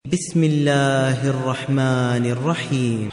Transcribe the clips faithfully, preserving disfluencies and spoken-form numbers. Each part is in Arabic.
بسم الله الرحمن الرحيم.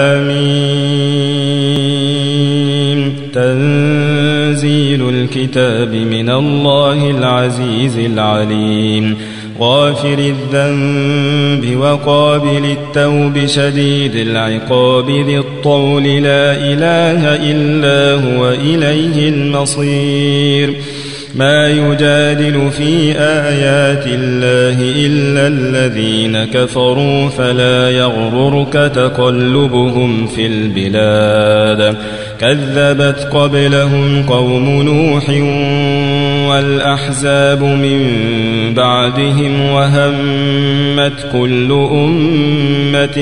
حميم. تنزيل الكتاب من الله العزيز العليم، غافر الذنب وقابل التوب شديد العقاب ذي الطول، لا إله إلا هو إليه المصير. ما يجادل في آيات الله إلا الذين كفروا، فلا يغررك تقلبهم في البلاد. كذبت قبلهم قوم نوح والأحزاب من بعدهم، وهمت كل أمة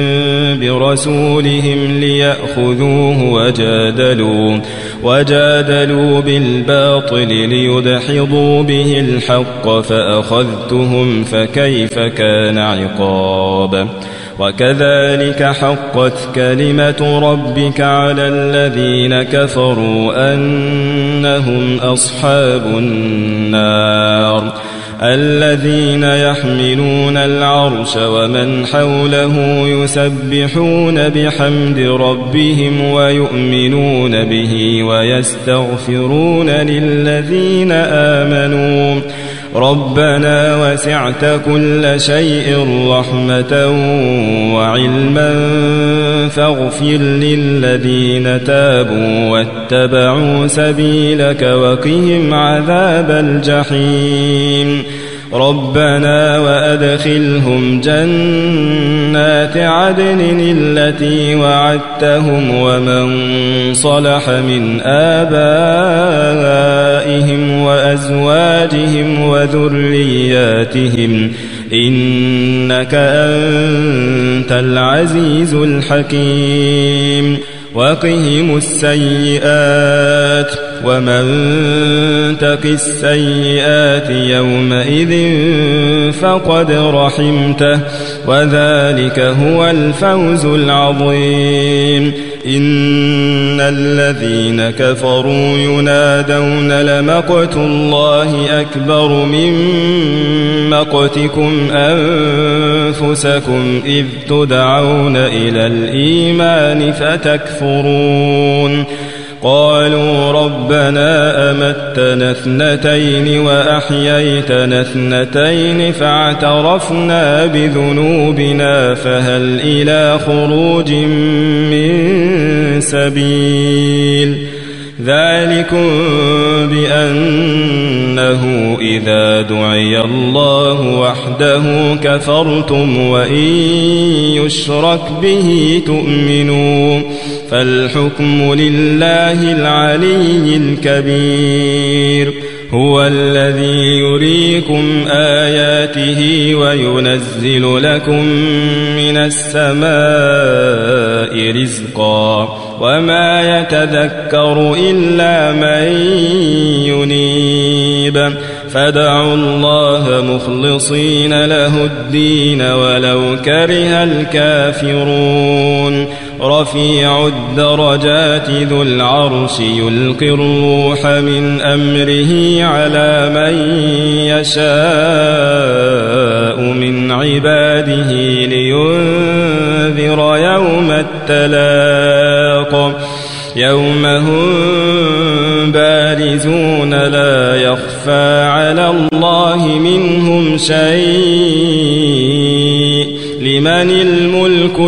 برسولهم ليأخذوه، وجادلوا وجادلوا بالباطل ليدحضوا به الحق، فأخذتهم فكيف كان عقاب. وكذلك حقت كلمة ربك على الذين كفروا أنهم أصحاب النار. الذين يحملون العرش ومن حوله يسبحون بحمد ربهم ويؤمنون به ويستغفرون للذين آمنوا ربنا وسعت كل شيء رحمة وعلما، فاغفر للذين تابوا واتبعوا سبيلك وقهم عذاب الجحيم. ربنا وأدخلهم جنات عدن التي وعدتهم ومن صلح من آبائهم وأزواجهم وذرياتهم، إنك أنت العزيز الحكيم. وقهم السيئات، ومن تق السيئات يومئذ فقد رحمته، وذلك هو الفوز العظيم. إن الذين كفروا ينادون لمقت الله أكبر من مقتكم أنفسكم إذ تدعون إلى الإيمان فتكفرون. قالوا ربنا أمتنا اثنتين وأحييتنا اثنتين فاعترفنا بذنوبنا فهل إلى خروج من سبيل. ذلكم بأنه إذا دعي الله وحده كفرتم، وإن يشرك به تؤمنوا، فالحكم لله العلي الكبير. هو الذي يريكم آياته وينزل لكم من السماء رزقا، وما يتذكر إلا من ينيب. فادعوا الله مخلصين له الدين ولو كره الكافرون. رفيع الدرجات ذو العرش يلقي الروح من أمره على من يشاء من عباده لينذر يوم التلاق، يوم هم بارزون لا يخفى على الله منهم شيء. لمن الملك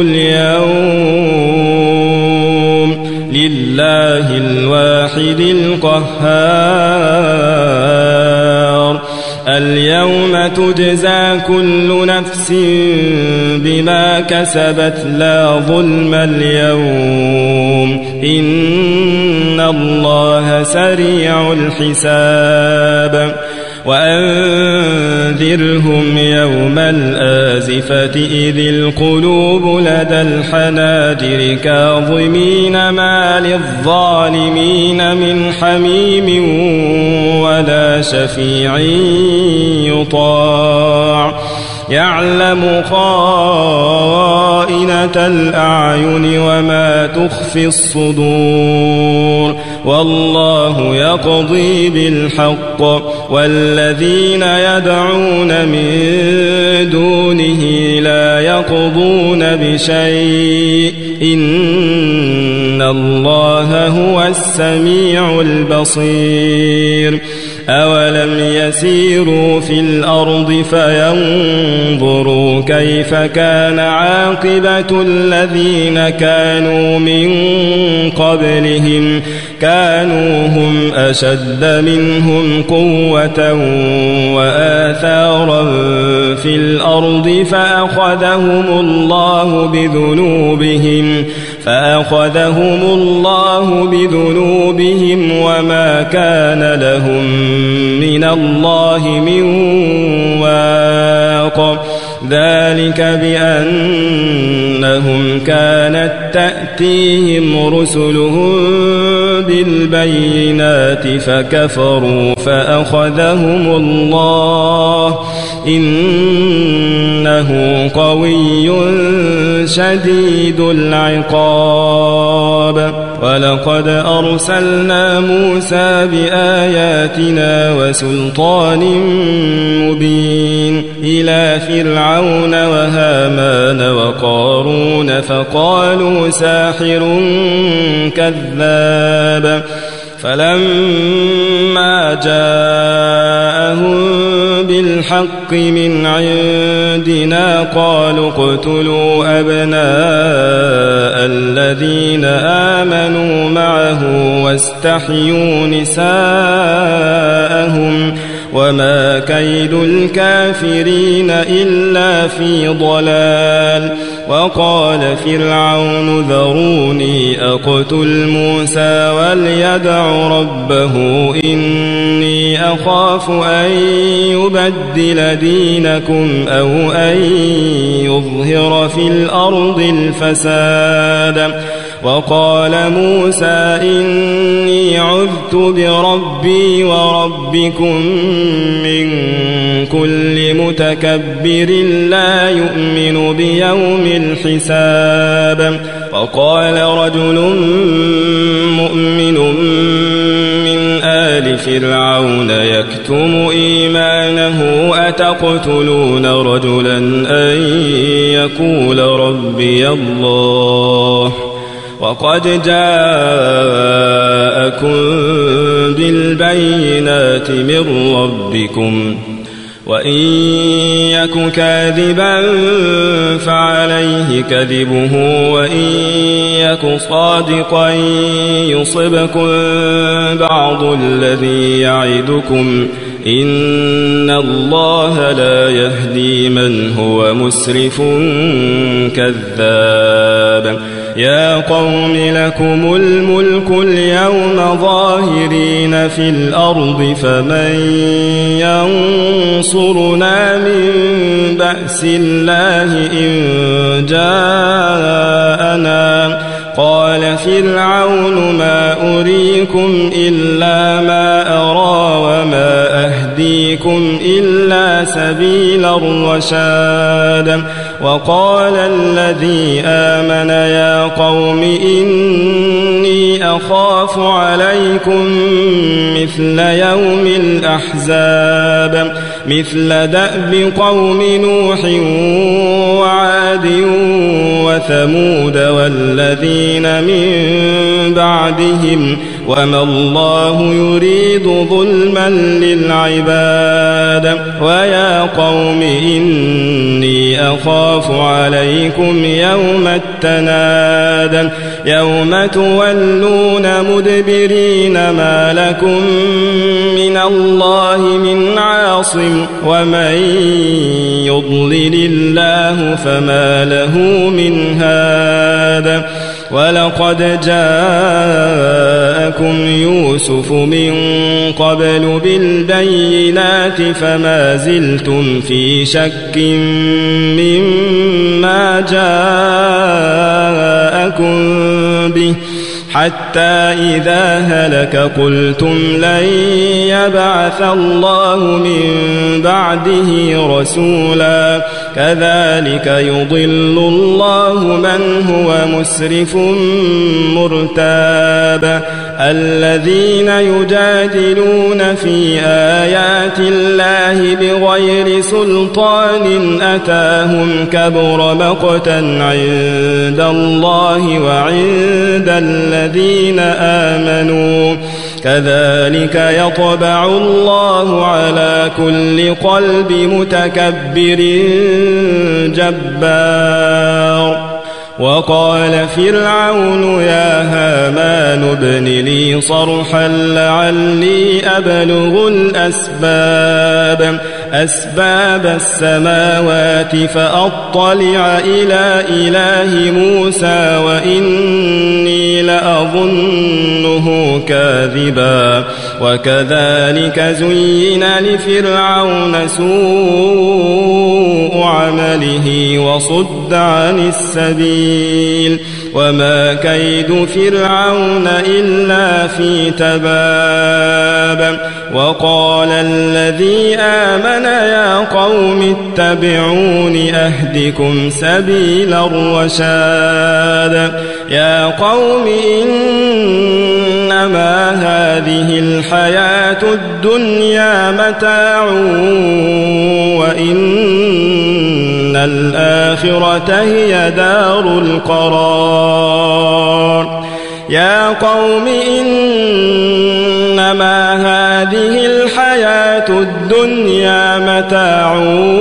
اليوم؟ لله الواحد القهار. اليوم تجزى كل نفس بما كسبت لا ظلم اليوم، إن الله سريع الحساب. وأنذرهم يوم الآزفة إذ القلوب لدى الحناجر كاظمين ما للظالمين من حميم ولا شفيع يطاع، يعلم خائنة الأعين وما تخفي الصدور. والله يقضي بالحق والذين يدعون من دونه لا يقضون بشيء إن الله هو السميع البصير أولم يسيروا في الأرض فينظروا كيف كان عاقبة الذين كانوا من قبلهم كانوا هم أشد منهم قوة وآثارا في الأرض فأخذهم الله بذنوبهم فأخذهم الله بذنوبهم وما كان لهم من الله من واق ذلك بأنهم كانت تأتيهم رسلهم بالبينات فكفروا فأخذهم الله إنه قوي شديد العقاب ولقد أرسلنا موسى بآياتنا وسلطان مبين إلى فرعون وهامان وقارون فقالوا ساحر كذاب فلما جاءهم بالحق من عندنا قالوا اقتلوا أبناء الذين آمنوا معه واستحيوا نساءهم وما كيد الكافرين إلا في ضلال وقال فرعون ذروني أقتل موسى وليدع ربه إني أخاف أن يبدل دينكم أو أن يظهر في الأرض الفساد وقال موسى إني عذت بربي وربكم من كل متكبر لا يؤمن بيوم الحساب وقال رجل مؤمن من آل فرعون يكتم إيمانه أتقتلون رجلا أن يقول ربي الله وقد جاءكم بالبينات من ربكم وإن يك كاذبا فعليه كذبه وإن يك صادقا يصبكم بعض الذي يعدكم إن الله لا يهدي من هو مسرف كذاب يا قوم لكم الملك اليوم ظاهرين في الأرض فمن ينصرنا من بأس الله إن جاءنا قال فرعون ما أريكم إلا ما أرى وما أهديكم إلا سبيل الرشاد وقال الذي آمن يا قوم إني أخاف عليكم مثل يوم الأحزاب مثل دأب قوم نوح وعاد وثمود والذين من بعدهم وما الله يريد ظلما للعباد ويا قوم إني أخاف عليكم يوم التناد يوم تولون مدبرين ما لكم من الله من عاصم ومن يضلل الله فما له من هاد ولقد جاءكم يوسف من قبل بالبينات فما زلتم في شك مما جاءكم به حتى إذا هلك قلتم لن يبعث الله من بعده رسولا كذلك يضل الله من هو مسرف مرتاب الذين يجادلون في آيات الله بغير سلطان أتاهم كبر مقتا عند الله وعند الذين آمنوا كذلك يطبع الله على كل قلب متكبر جبار. وقال فرعون يا هامان ابن لي صرحا لعلي أبلغ الأسباب أسباب السماوات فأطلع إلى إله موسى وإني لأظنه كاذبا. وكذلك زين لفرعون سوء عمله وصد عن السبيل وما كيد فرعون إلا في تباب. وقال الذي آمن يا قوم اتبعون أهدكم سبيل الرشاد. يا قوم إنما هذه الحياة الدنيا متاع وإن الآخرة هي دار القرار. يا قوم إنما هذه الحياة الدنيا متاع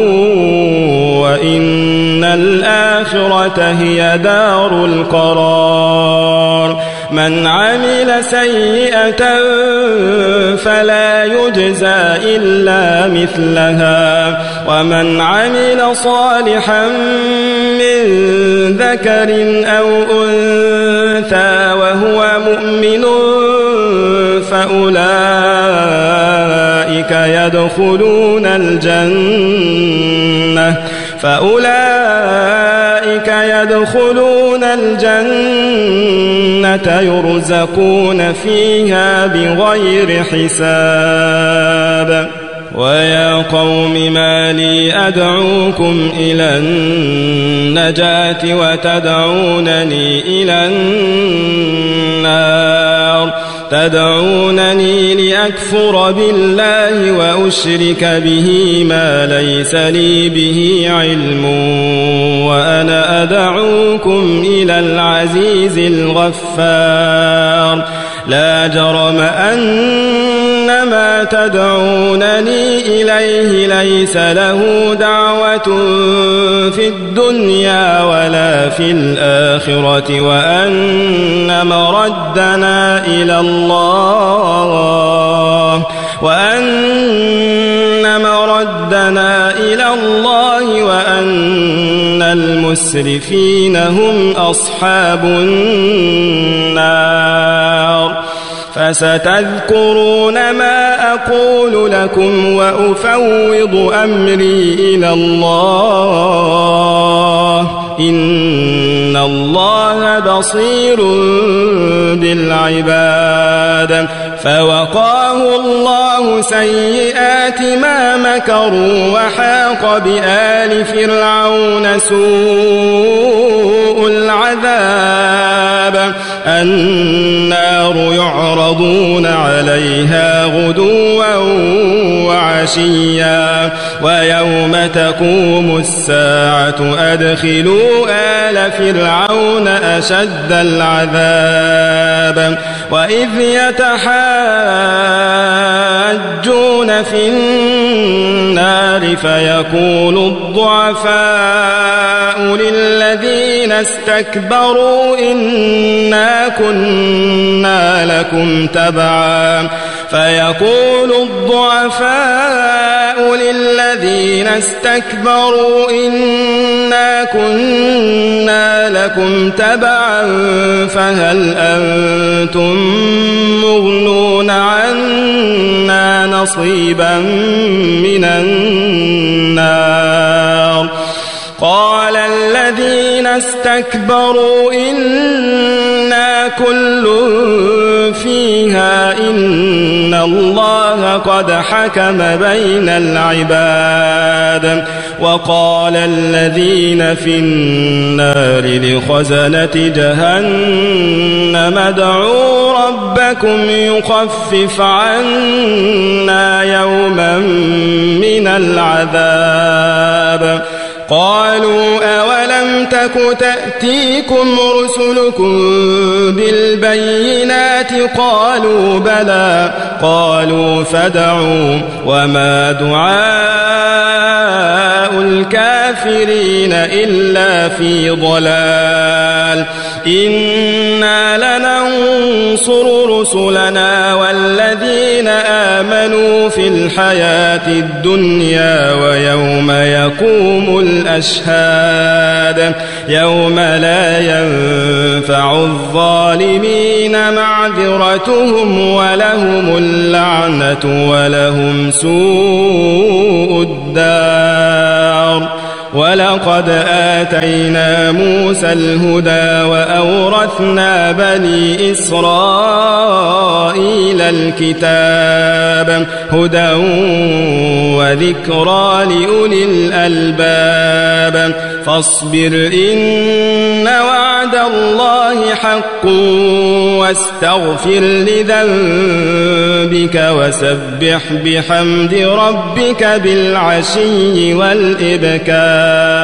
وإن الآخرة هي دار القرار. من عمل سيئة فلا يجزى إلا مثلها ومن عمل صالحا من ذكر أو أنثى وهو مؤمن فأولئك يدخلون الجنة فأولئك يدخلون الجنة يرزقون فيها بغير حساب. ويا قوم ما لي أدعوكم إلى النجاة وتدعونني إلى النار تدعونني لأكفر بالله وأشرك به ما ليس لي به علم وأنا أدعوكم إلى العزيز الغفار. لا جرم أن ما تدعونني إليه ليس له دعوة في الدنيا ولا في الآخرة وأن مردنا إلى الله وأن مردنا إلى الله وأن المسرفين هم أصحاب النار. فستذكرون ما أقول لكم وأفوض أمري إلى الله إن الله بصير بالعباد. فوقاه الله سيئات ما مكروا وحاق بآل فرعون سوء العذاب. النار يعرضون عليها غدوا وعشيا ويوم تقوم الساعة أدخلوا آل فرعون أشد العذاب. وإذ يتحاجون في النار فيقول الضعفاء للذين استكبروا إنا كنا لكم تبعا فيقول الضعفاء للذين استكبروا إنا كنا لكم تبعا فهل أنتم مغنون عنا نصيبا من النار. قال الذين استكبروا إنا كل فيها إن الله قد حكم بين العباد وقال الذين في النار لخزنة جهنم ادعوا ربكم يخفف عنا يوما من العذاب قالوا أولم تك تأتيكم رسلكم بالبينات قالوا بلى قالوا فادعوا وما دعاء الكافرين إلا في ضلال إنا لننصر رسلنا والذين آمنوا في الحياة الدنيا ويوم يقوم الأشهاد يوم لا ينفع الظالمين معذرتهم ولهم اللعنة ولهم سوء الدار ولقد آتينا موسى الهدى وأورثنا بني إسرائيل الكتاب هدى وذكرى لأولي الألباب فاصبر إن وعد الله حق واستغفر لذنبك وسبح بحمد ربك بالعشي والإبكار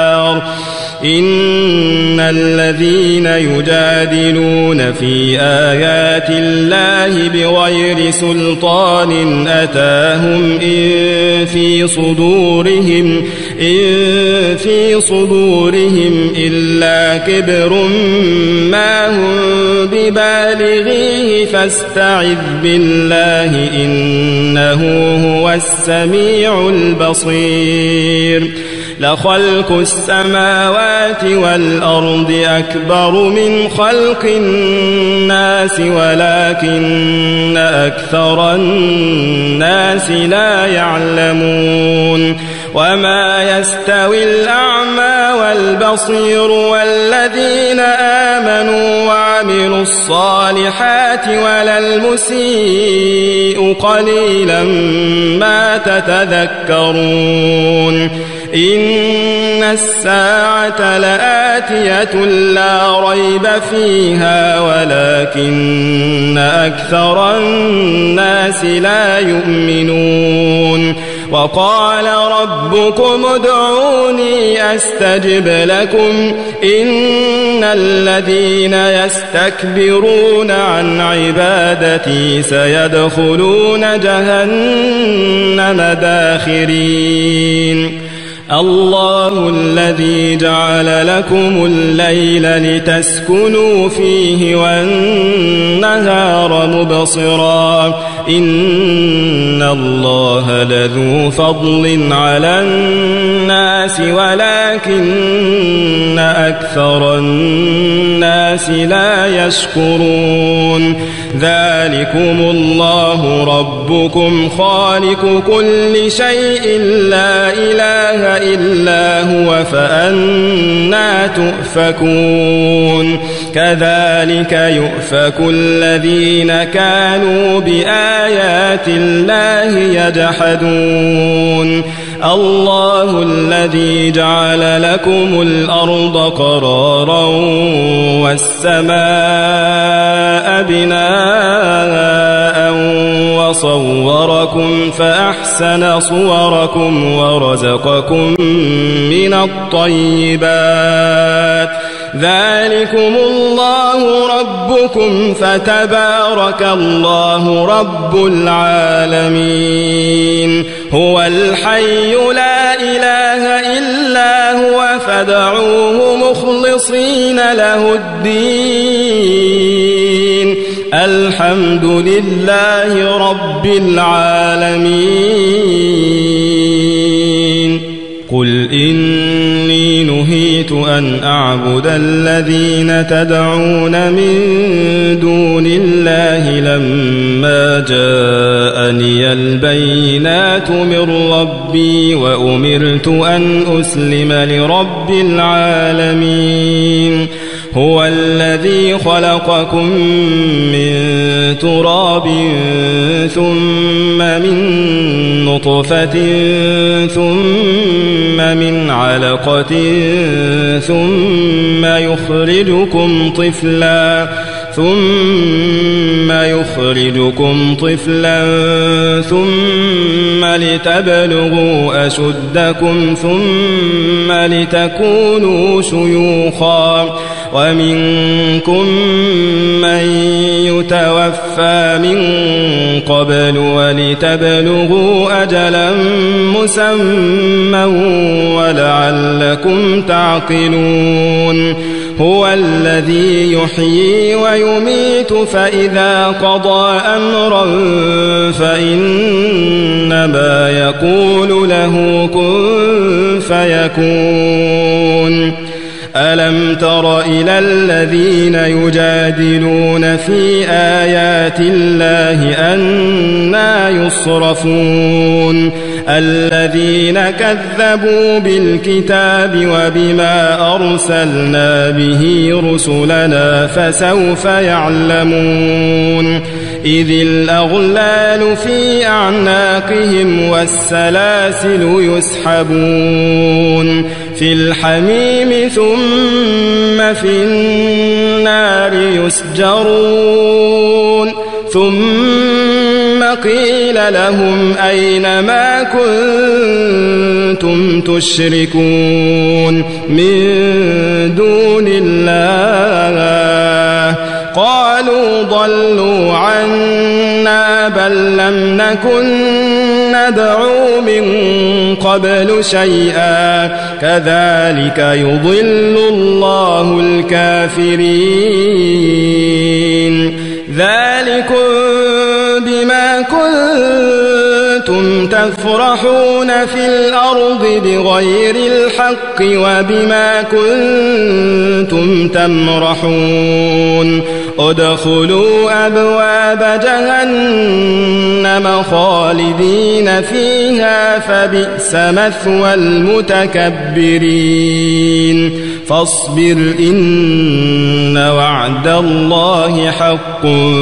إن الذين يجادلون في آيات الله بغير سلطان أتاهم إن في صدورهم إن في صدورهم إلا كبر ما هم ببالغيه فاستعذ بالله إنه هو السميع البصير لخلق السماوات والأرض أكبر من خلق الناس ولكن أكثر الناس لا يعلمون وما يستوي الأعمى والبصير والذين آمنوا وعملوا الصالحات ولا المسيء قليلا ما تتذكرون إن الساعة لآتية لا ريب فيها ولكن أكثر الناس لا يؤمنون وقال ربكم ادعوني أستجب لكم إن الذين يستكبرون عن عبادتي سيدخلون جهنم داخرين الله الذي جعل لكم الليل لتسكنوا فيه والنهار مبصرا إن الله لذو فضل على الناس ولكن أكثر الناس لا يشكرون ذلكم الله ربكم خالق كل شيء لا إله إلا هو فأنى تؤفكون كذلك يؤفك الذين كانوا بآيات الله يجحدون الله الذي جعل لكم الأرض قرارا والسماء بناء وصوركم فأحسن صوركم ورزقكم من الطيبات ذلكم الله ربكم فتبارك الله رب العالمين هو الحي لا إله إلا هو فادعوه مخلصين له الدين الحمد لله رب العالمين قل إني نهيت أن أعبد الذين تدعون من دون الله لما جاءني البينات من ربي وأمرت أن أسلم لرب العالمين هو الذي خلقكم من تراب ثم من نطفة ثم من علقة ثم يخرجكم طفلا ثم يخرجكم طفلا ثم لتبلغوا أشدكم ثم لتكونوا شيوخا ومنكم من يتوفى من قبل ولتبلغوا أجلا مسمى ولعلكم تعقلون هو الذي يحيي ويميت فإذا قضى أمرا فإنما يقول له كن فيكون ألم تر إلى الذين يجادلون في آيات الله أنى يصرفون الذين كذبوا بالكتاب وبما أرسلنا به رسلنا فسوف يعلمون إذ الأغلال في أعناقهم والسلاسل يسحبون في الحميم ثم في النار يسجرون ثم قيل لهم أين ما كنتم تشركون من دون الله قالوا ضلوا عنا بل لم نكن ندعو من قبل شيئا كذلك يضل الله الكافرين ذلكم بما كنتم تفرحون في الأرض بغير الحق وبما كنتم تمرحون ادخلوا أبواب جهنم خالدين فيها فبئس مثوى المتكبرين فاصبر إن وعد الله حق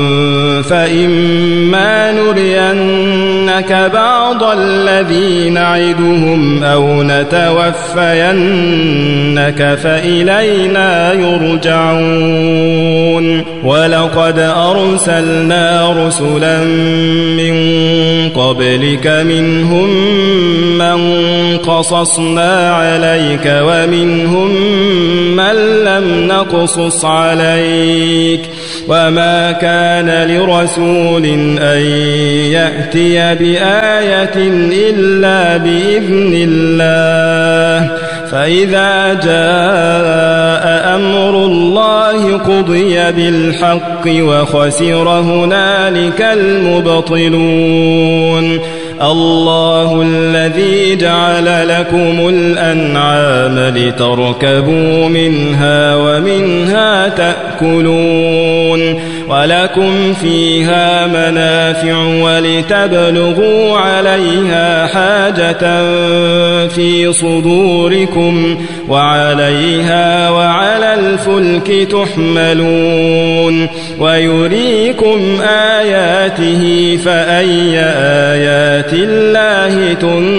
فإما نرينك بعض الذي نعدهم أو نتوفينك فإلينا يرجعون ولقد أرسلنا رسلا من قبلك منهم من قصصنا عليك ومنهم من لم نقصص عليك وما كان لرسول أن يأتي بآية إلا بإذن الله فإذا جاء أمر الله قضي بالحق وخسر هنالك المبطلون الله الذي جعل لكم الأنعام لتركبوا منها ومنها تأكلون ولكم فيها منافع ولتبلغوا عليها حاجة في صدوركم وعليها وعلى الفلك تحملون ويريكم آياته فأي آيات الله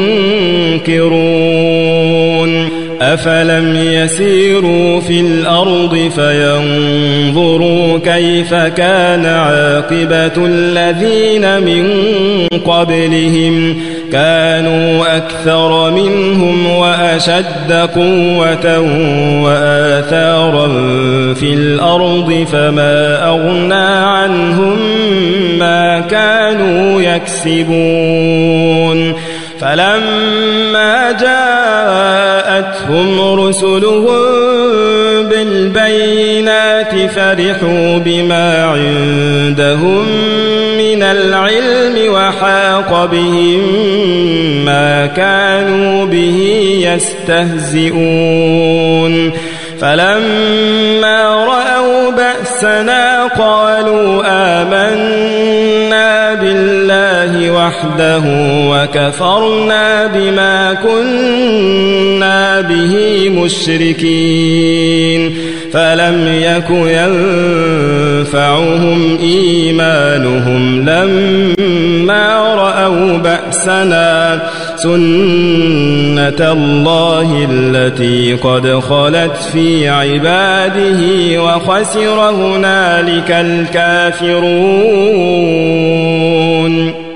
تنكرون أفلم يسيروا في الأرض فينظروا كيف كان عاقبة الذين من قبلهم كانوا أكثر منهم وأشد قوة وآثارا في الأرض فما أغنى عنهم ما كانوا يكسبون فلما جاءتهم رسلهم بالبينات فرحوا بما عندهم من العلم وحاق بهم ما كانوا به يستهزئون فلما رأوا بأسنا قالوا آمنا بالله وحده وكفرنا بما كنا به مشركين فلم يك ينفعهم إيمانهم لما رأوا بأسنا سنة الله التي قد خلت في عباده وخسر هنالك الكافرون.